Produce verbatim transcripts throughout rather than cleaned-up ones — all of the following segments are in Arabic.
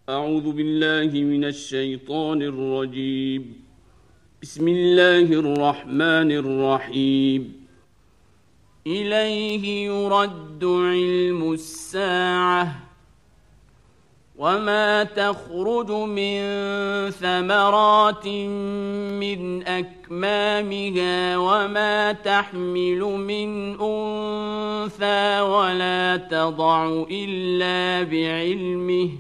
أعوذ بالله من الشيطان الرجيم. بسم الله الرحمن الرحيم. إليه يرد علم الساعة وما تخرج من ثمرات من أكمامها وما تحمل من أنثى ولا تضع إلا بعلمه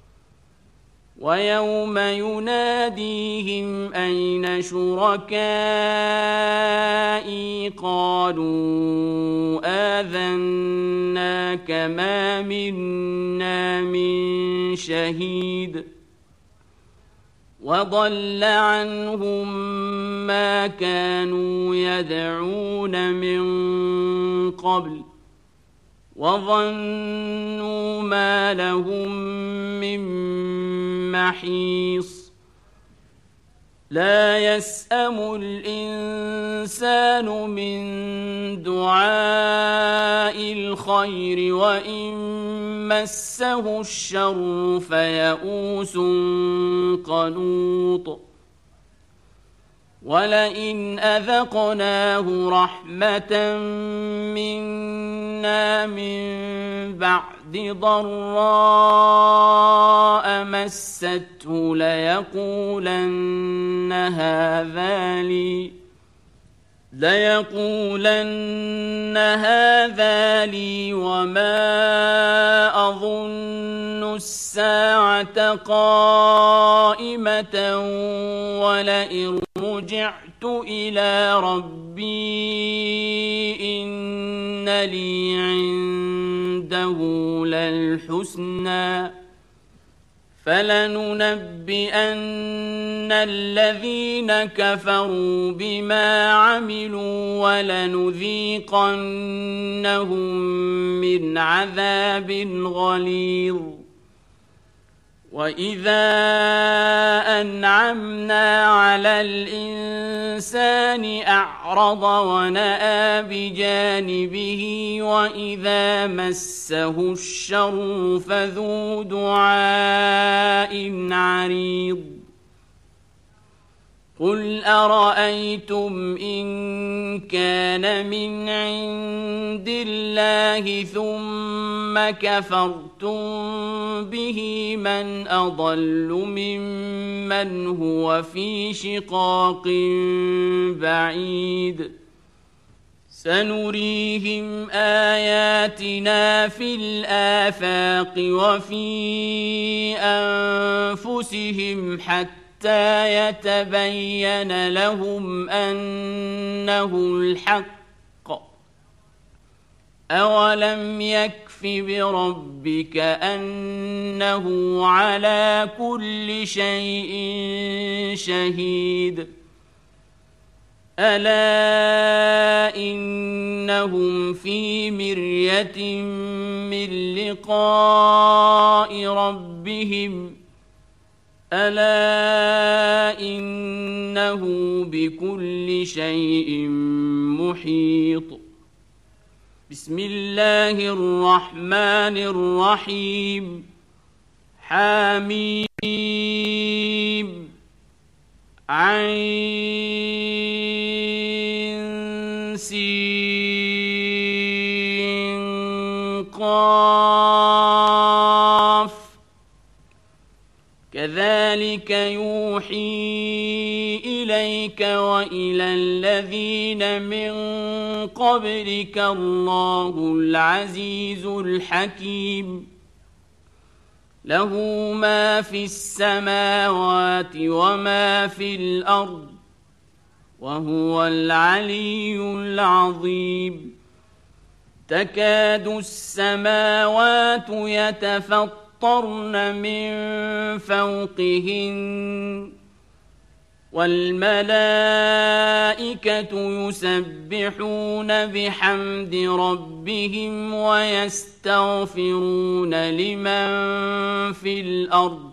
ويوم يناديهم أين شركائي قالوا آذناك ما منا من شهيد وضل عنهم ما كانوا يدعون من قبل وظنوا ما لهم من محيص. لا يسأم الإنسان من دعاء الخير وإن مسه الشر فيئوس قنوط. ولئن أذقناه رحمة منا من بعد ضراء مسته ليقولن هذا لي ليقولن هذا لي وما أظن الساعة قائمة ولئن رجعت إلى ربي إن لي عنده للحسنى فلننبئن الذين كفروا بما عملوا ولنذيقنهم من عذاب غليظ. وإذا أنعمنا على الإنسان أعرض ونأى بجانبه وإذا مسه الشر فذو دعاء عريض. قل أرأيتم إن كان من عند الله ثم كفرتم به من أضل ممن هو في شقاق بعيد. سنريهم آياتنا في الآفاق وفي أنفسهم حتى حتى يتبين لهم أنه الحق. أولم يكف بربك أنه على كل شيء شهيد. ألا إنهم في مرية من لقاء ربهم ألا إنه بكل شيء محيط. بسم الله الرحمن الرحيم. حميم عين سين قاف. كذلك يوحي إليك وإلى الذين من قبلك الله العزيز الحكيم. له ما في السماوات وما في الأرض وهو العلي العظيم. تكاد السماوات يتفطرن من فوقهن والملائكة يسبحون بحمد ربهم ويستغفرون لمن في الأرض.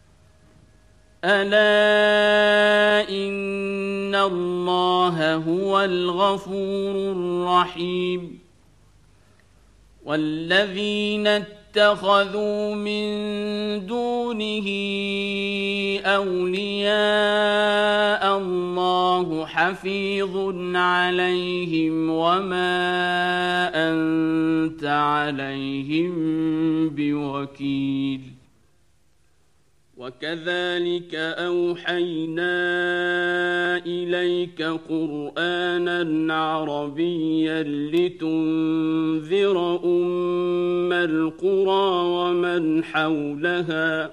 ألا إن الله هو الغفور الرحيم. والذين اتخذوا من دون دونه أولياء الله حفيظ عليهم وما أنت عليهم بوكيل وكذلك أوحينا إليك قرآنا عربيا لتنذر أم القرى ومن حولها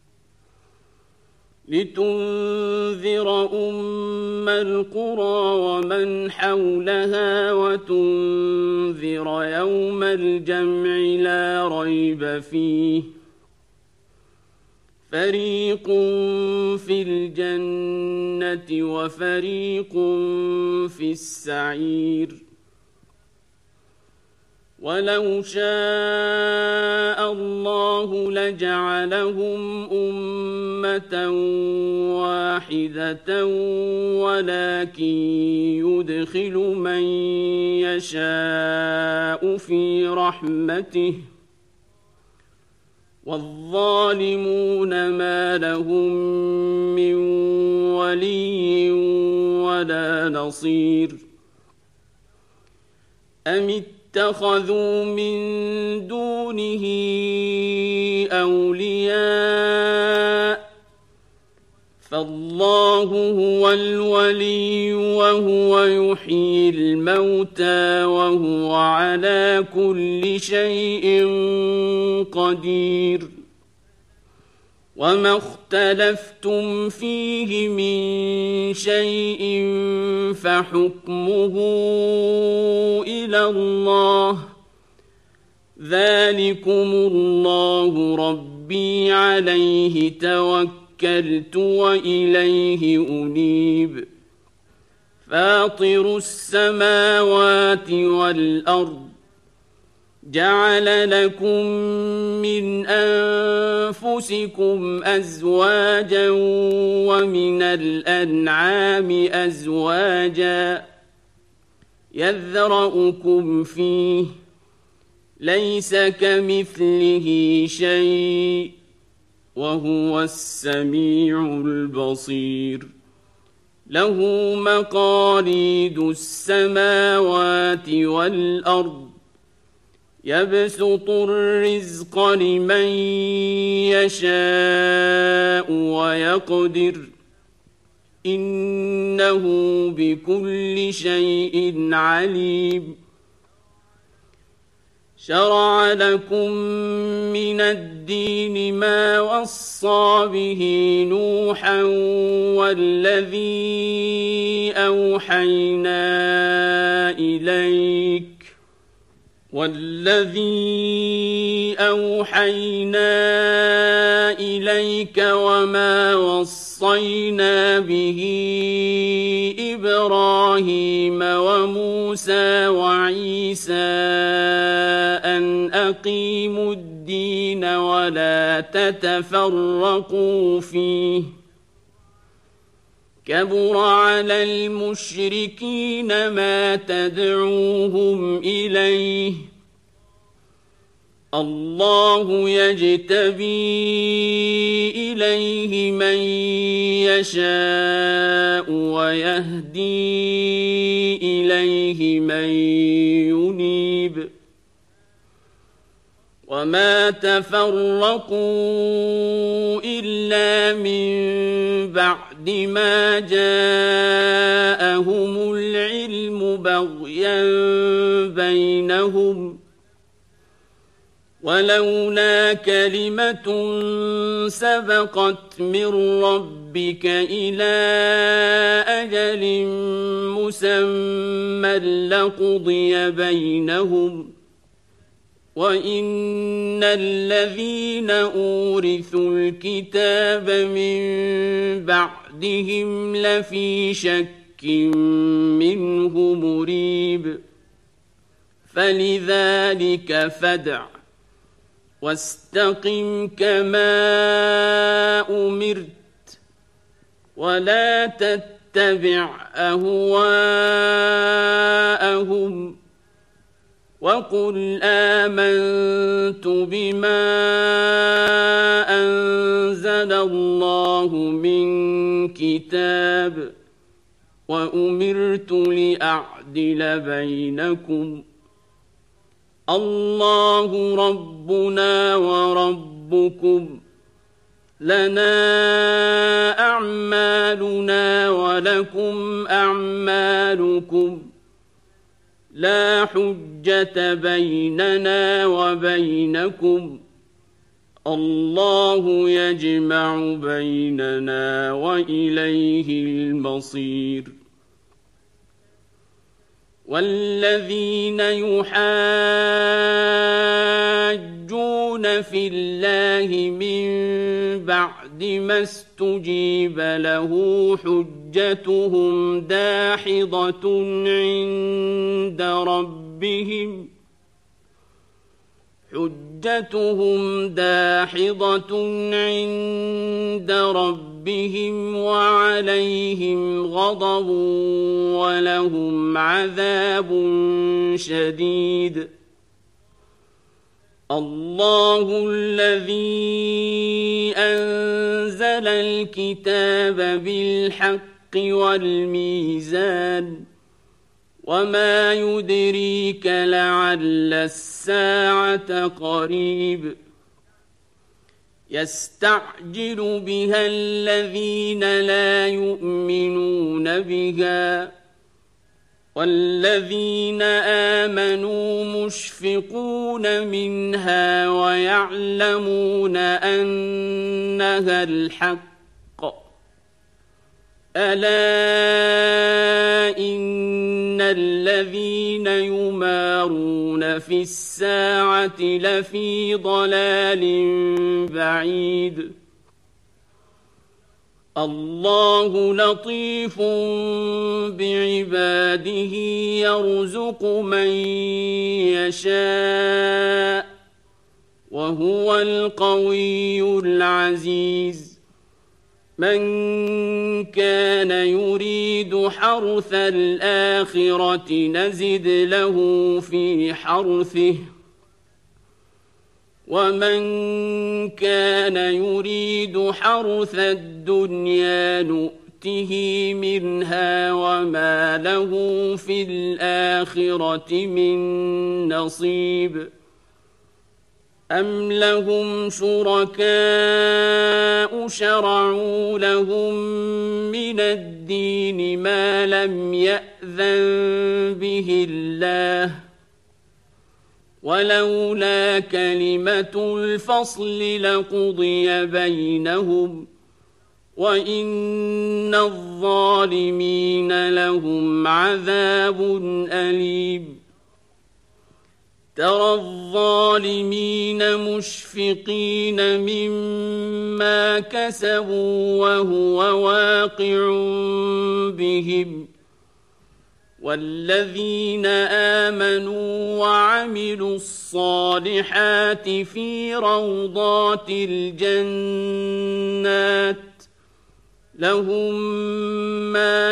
لتنذر أم القرى ومن حولها وتنذر يوم الجمع لا ريب فيه فريق في الجنة وفريق في السعير ولو شاء الله لجعلهم أمة واحدة ولكن يدخل من يشاء في رحمته والظالمون ما لهم من ولي ولا نصير أم اتخذوا من دونه أولياء فالله هو الولي وهو يحيي الموتى وهو على كل شيء قدير وما اختلفتم فيه من شيء فحكمه إلى الله ذلكم الله ربي عليه توكلت وإليه أنيب فاطر السماوات والأرض جعل لكم من أنفسكم أزواجا ومن الأنعام أزواجا يذرأكم فيه ليس كمثله شيء وهو السميع البصير له مقاليد السماوات والأرض يبسط الرزق لمن يشاء ويقدر إنه بكل شيء عليم شرع لكم من الدين ما وصى به نوحا والذي أوحينا إليك والذي أوحينا إليك وما وصينا به إبراهيم وموسى وعيسى أن أقيموا الدين ولا تتفرقوا فيه كبر على المشركين ما تدعوهم إليه الله يجتبي إليه من يشاء ويهدي إليه من ينيب وما تفرقوا إلا من بعد ما جاءهم العلم بغيا بينهم ولولا كلمة سبقت من ربك إلى أجل مسمى لقضي بينهم وإن الذين أورثوا الكتاب من بعدهم لفي شك منه مريب فلذلك فادع واستقم كما أمرت ولا تتبع أهواءهم وقل آمنت بما أنزل الله من كتاب وأمرت لأعدل بينكم الله ربنا وربكم لنا أعمالنا ولكم أعمالكم لا حجة بيننا وبينكم الله يجمع بيننا وإليه المصير والذين يحاجون في الله من بعد ما استجيب له حجتهم داحضة عند ربهم حجتهم داحضة عند ربهم وعليهم غضب ولهم عذاب شديد الله الذي أنزل الكتاب بالحق والميزان وما يدريك لعل الساعة قريب يستعجل بها الذين لا يؤمنون بها والذين آمنوا مشفقون منها ويعلمون أنها الحق ألا إن الذين يمارون في الساعة لفي ضلال بعيد الله لطيف بعباده يرزق من يشاء وهو القوي العزيز من كان يريد حرث الآخرة نزد له في حرثه ومن كان يريد حرث الدنيا نؤته منها وما له في الآخرة من نصيب أم لهم شركاء شرعوا لهم من الدين ما لم يأذن به الله ولولا كلمة الفصل لقضي بينهم وإن الظالمين لهم عذاب أليم ترى الظالمين مشفقين مما كسبوا وهو واقع بهم والذين آمنوا وعملوا الصالحات في روضات الجنات لهم ما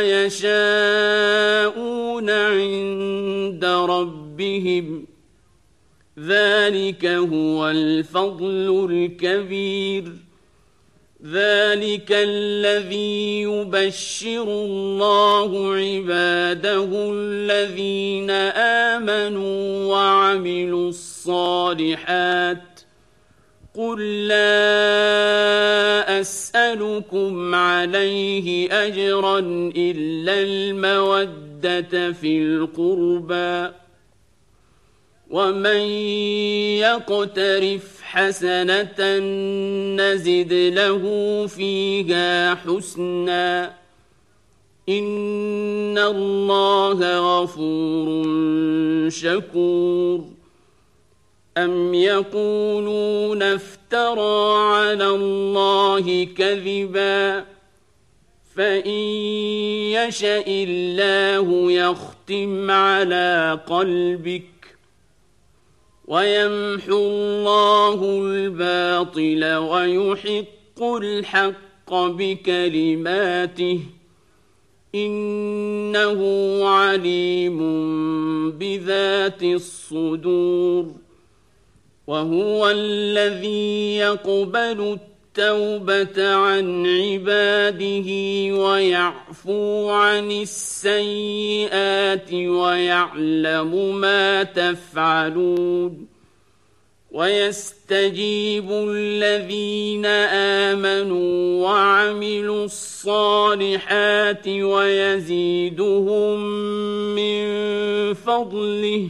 يشاءون عند ربهم ذلك هو الفضل الكبير ذلك الذي يبشر الله عباده الذين آمنوا وعملوا الصالحات قل لا أسألكم عليه أجرا إلا المودة في القربى ومن يقترف حسنة نزد له فيها حسنا إن الله غفور شكور أم يقولون افترى على الله كذبا فإن يشأ الله يختم على قلبك ويمحو الله الباطل ويحق الحق بكلماته إنه عليم بذات الصدور وهو الذي يقبل التوبة عن عباده ويعفو عن السيئات ويعلم ما تفعلون ويستجيب الذين آمنوا وعملوا الصالحات ويزيدهم من فضله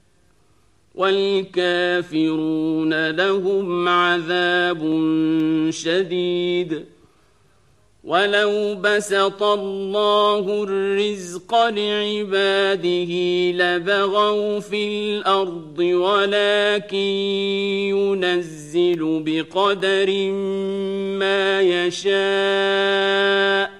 والكافرون لهم عذاب شديد ولو بسط الله الرزق لعباده لبغوا في الأرض ولكن ينزل بقدر ما يشاء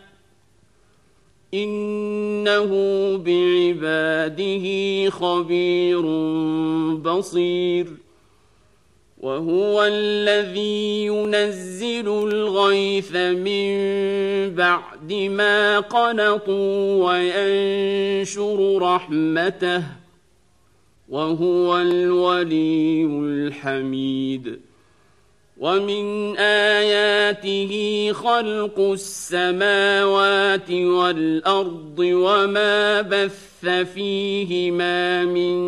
إنه بعباده خبير بصير وهو الذي ينزل الغيث من بعد ما قنطوا وينشر رحمته وهو الولي الحميد ومن آياته خلق السماوات والأرض وما بث فيهما من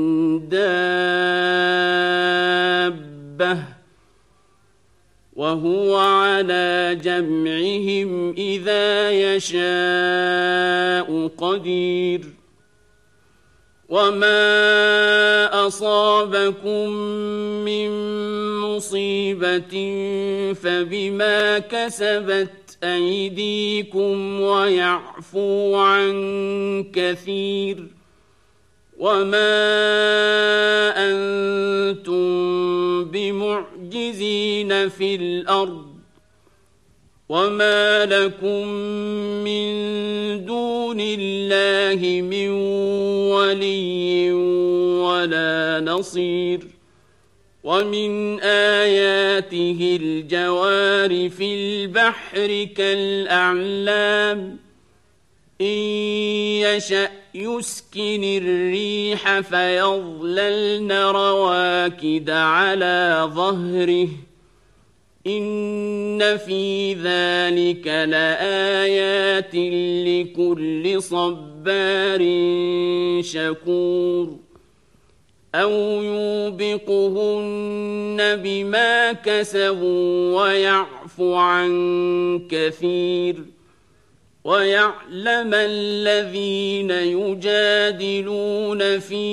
دابة وهو على جمعهم إذا يشاء قدير وما أصابكم من مصيبة فبما كسبت أيديكم ويعفو عن كثير وما أنتم بمعجزين في الأرض وما لكم من دون الله من ولي ولا نصير ومن آياته الجوار في البحر كالأعلام إن يشأ يسكن الريح فيظللن رواكد على ظهره إن في ذلك لآيات لكل صبار شكور أو يوبقهن بما كسبوا ويعفو عن كثير ويعلم الذين يجادلون في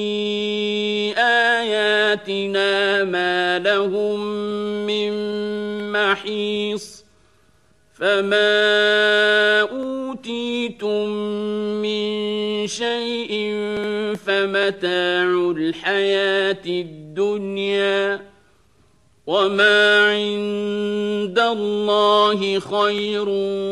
آياتنا ما لهم من محيص فما أوتيتم من شيء فمتاع الحياة الدنيا وما عند الله خير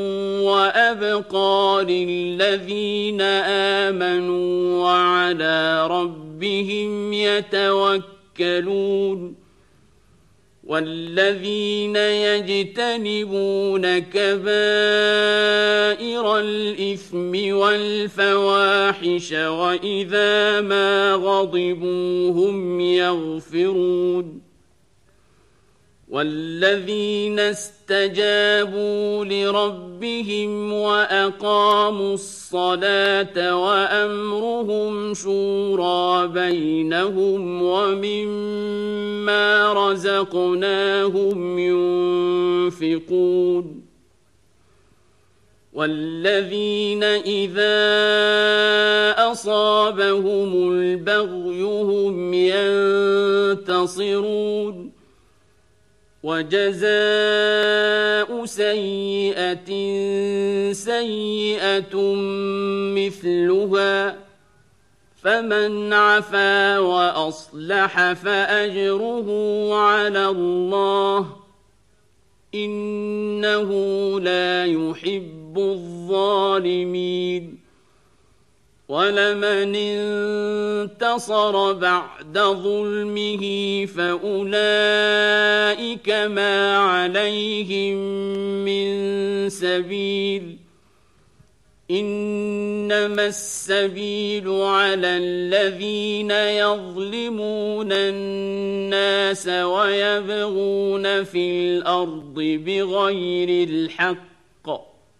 وأبقى للذين آمنوا وعلى ربهم يتوكلون والذين يجتنبون كبائر الإثم والفواحش وإذا ما غضبوا هم يغفرون والذين استجابوا لربهم وأقاموا الصلاة وأمرهم شورى بينهم ومما رزقناهم ينفقون والذين إذا أصابهم البغي هم ينتصرون وجزاء سيئة سيئة مثلها فمن عفا وأصلح فأجره على الله إنه لا يحب الظالمين ولمن انتصر بعد ظلمه فأولئك ما عليهم من سبيل إنما السبيل على الذين يظلمون الناس ويبغون في الأرض بغير الحق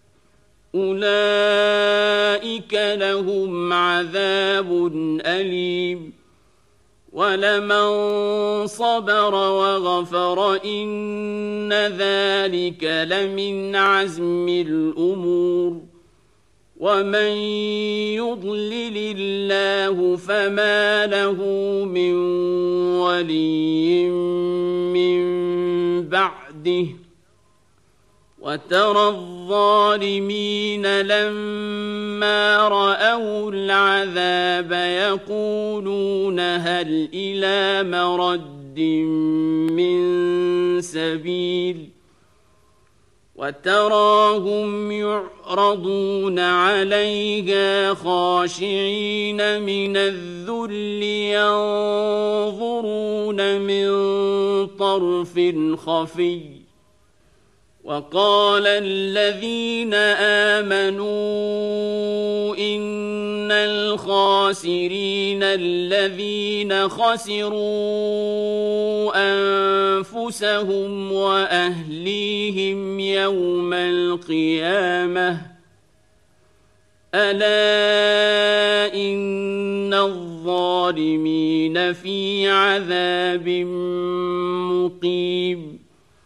أولئك لهم عذاب أليم ولمن صبر وغفر إن ذلك لمن عزم الأمور ومن يضلل الله فما له من ولي من بعده وترى الظالمين لما رأوا العذاب يقولون هل إلى مرد من سبيل وتراهم يعرضون عليها خاشعين من الذل ينظرون من طرف خفي وقال الذين آمنوا إن الخاسرين الذين خسروا أنفسهم وأهليهم يوم القيامة ألا إن الظالمين في عذاب مقيم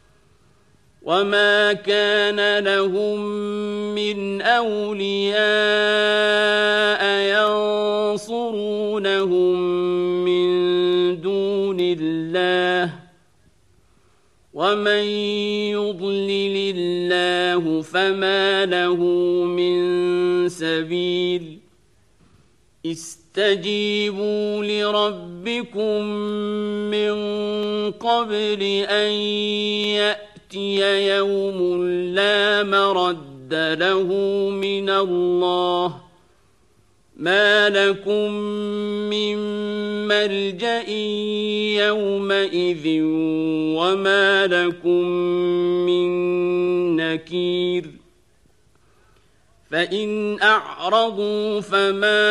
وما كان لهم من أولياء ينصرونهم من دون الله ومن يضلل الله فما له من سبيل استجيبوا لربكم من قبل أن يأتي يوم لا مرد له من الله ما لكم من ملجأ يومئذ وما لكم من نكير فإن أعرضوا فما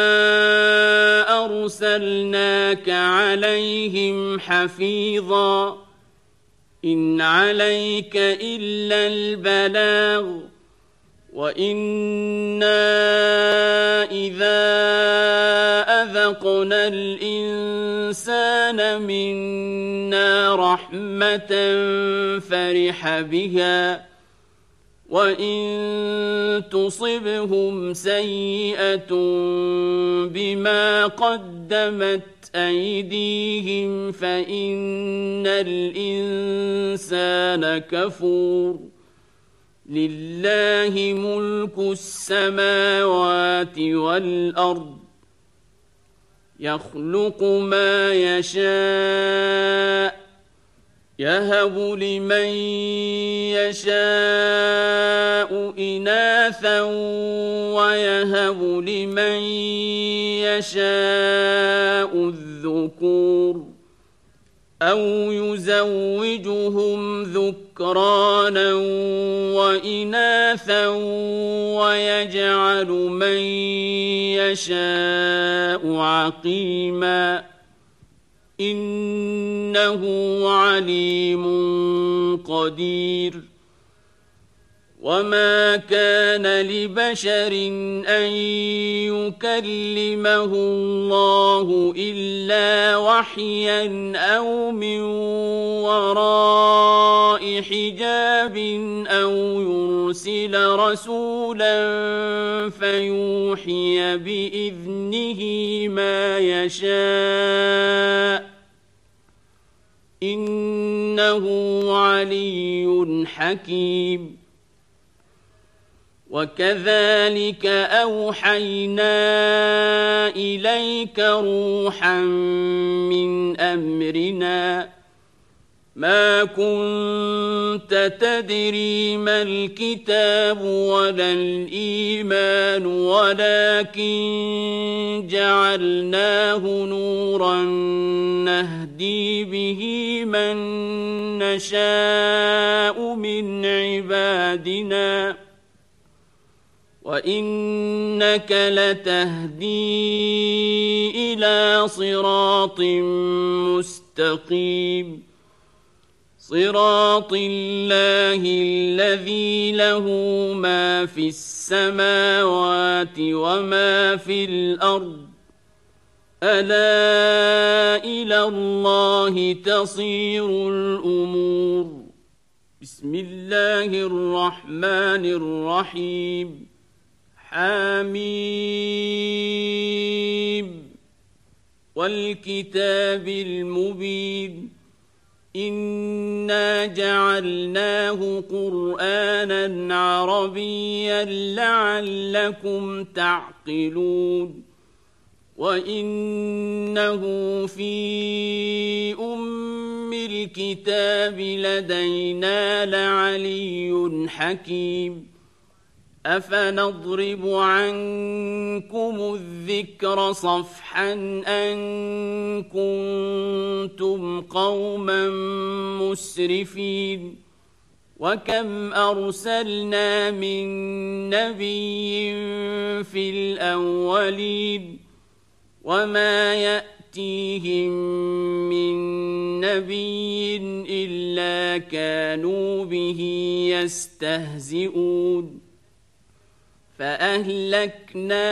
أرسلناك عليهم حفيظا إن عليك إلا البلاغ وإنا إذا أذقنا الإنسان منا رحمة فرح بها وإن تصبهم سيئة بما قدمت أيديهم فإن الإنسان كفور لله ملك السماوات والأرض يخلق ما يشاء يهب لمن يشاء إناثا ويهب لمن يشاء الذكور أو يزوجهم ذكرانا وإناثا ويجعل من يشاء عقيما إنه عليم قدير وما كان لبشر أن يكلمه الله إلا وحيا أو من وراء حجاب أو يرسل رسولا فيوحي بإذنه ما يشاء إنه علي حكيم وكذلك أوحينا إليك روحا من أمرنا ما كنت تدري ما الكتاب ولا الإيمان ولكن جعلناه نورا نهدي به من نشاء من عبادنا وإنك لتهدي إلى صراط مستقيم صراط الله الذي له ما في السماوات وما في الأرض ألا إلى الله تصير الأمور بسم الله الرحمن الرحيم حميم والكتاب المبين إنا جعلناه قرآنا عربيا لعلكم تعقلون وإنه في أم الكتاب لدينا لعلي حكيم أفنضرب عنكم الذكر صفحا أن كنتم قوما مسرفين وكم أرسلنا من نبي في الأولين وما يأتيهم من نبي إلا كانوا به يستهزئون فأهلكنا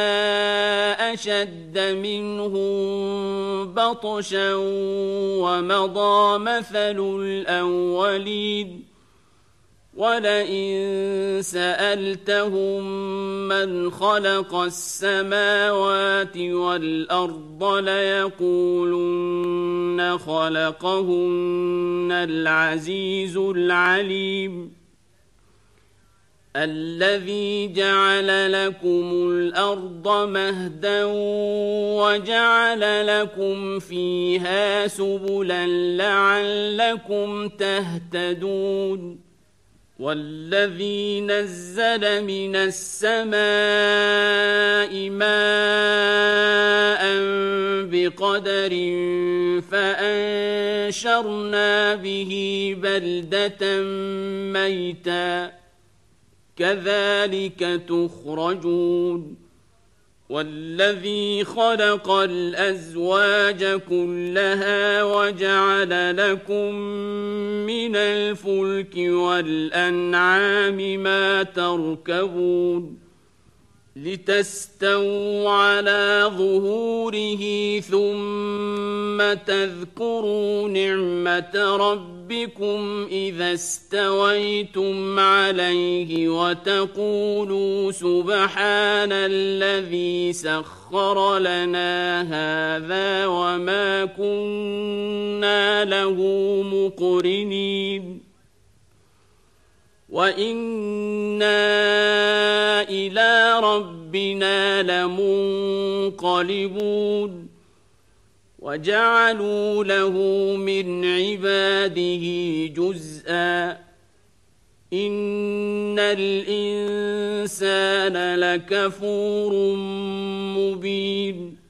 أشد منهم بطشا ومضى مثل الأولين ولئن سألتهم من خلق السماوات والأرض ليقولن خلقهن العزيز العليم الذي جعل لكم الأرض مهدا وجعل لكم فيها سبلا لعلكم تهتدون والذي نزل من السماء ماء بقدر فأنشرنا به بلدة ميتا كذلك تخرجون والذي خلق الأزواج كلها وجعل لكم من الفلك والأنعام ما تركبون لتستووا على ظهوره ثم تذكروا نعمة ربكم إذا استويتم عليه وتقولوا سبحان الذي سخر لنا هذا وما كنا له مقرنين وإنا إلى ربنا لمنقلبون وجعلوا له من عباده جزءا إن الإنسان لكفور مبين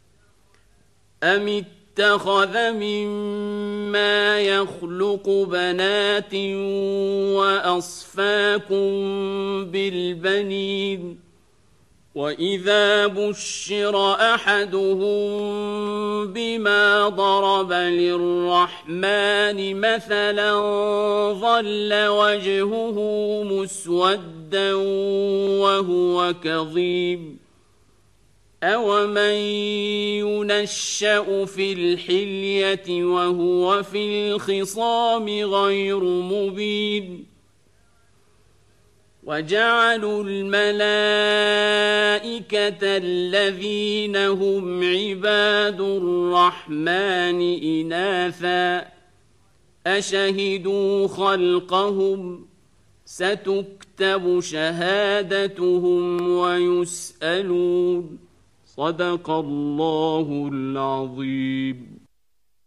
أم اتخذ مما يخلق بنات وأصفاكم بالبنين وإذا بشر أحدهم بما ضرب للرحمن مثلا ظل وجهه مسودا وهو كظيم أومن ينشأ في الحلية وهو في الخصام غير مبين وجعلوا الملائكة الذين هم عباد الرحمن إناثا أشهدوا خلقهم ستكتب شهادتهم ويسألون صدق الله العظيم.